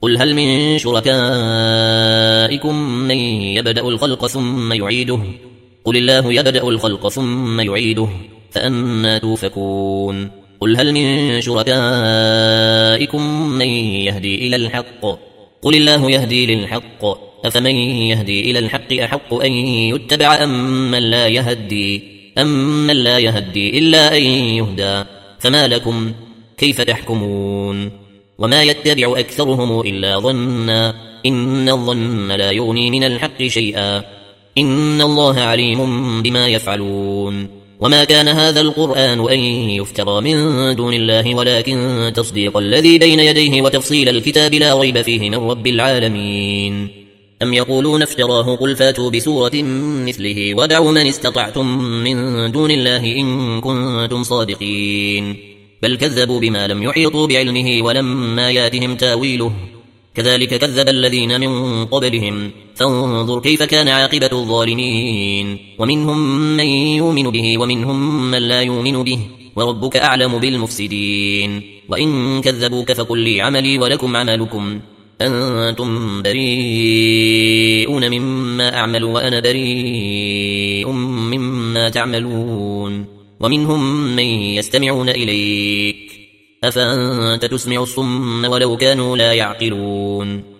قل هل من شركائكم من يبدأ الخلق ثم يعيده قل الله يبدأ الخلق ثم يعيده فأنى توفكون قل هل من شركائكم من يهدي إلى الحق قل الله يهدي للحق أفمن يهدي إلى الحق أحق أن يتبع أم من لا يهدي إلا أن يهدى فما لكم كيف تحكمون وما يتبع أكثرهم إلا ظنا إن الظن لا يغني من الحق شيئا إن الله عليم بما يفعلون وما كان هذا القرآن أن يفترى من دون الله ولكن تصديق الذي بين يديه وتفصيل الكتاب لا ريب فيه من رب العالمين أم يقولون افتراه قل فاتوا بسورة مثله ودعوا من استطعتم من دون الله إن كنتم صادقين بل كذبوا بما لم يحيطوا بعلمه ولما ياتهم تاويله كذلك كذب الذين من قبلهم فانظر كيف كان عاقبة الظالمين ومنهم من يؤمن به ومنهم من لا يؤمن به وربك أعلم بالمفسدين وإن كذبوك فقل لي عملي ولكم عملكم أنتم بريئون مما أعمل وأنا بريء مما تعملون ومنهم من يستمعون إليك أفأنت تسمع الصم ولو كانوا لا يعقلون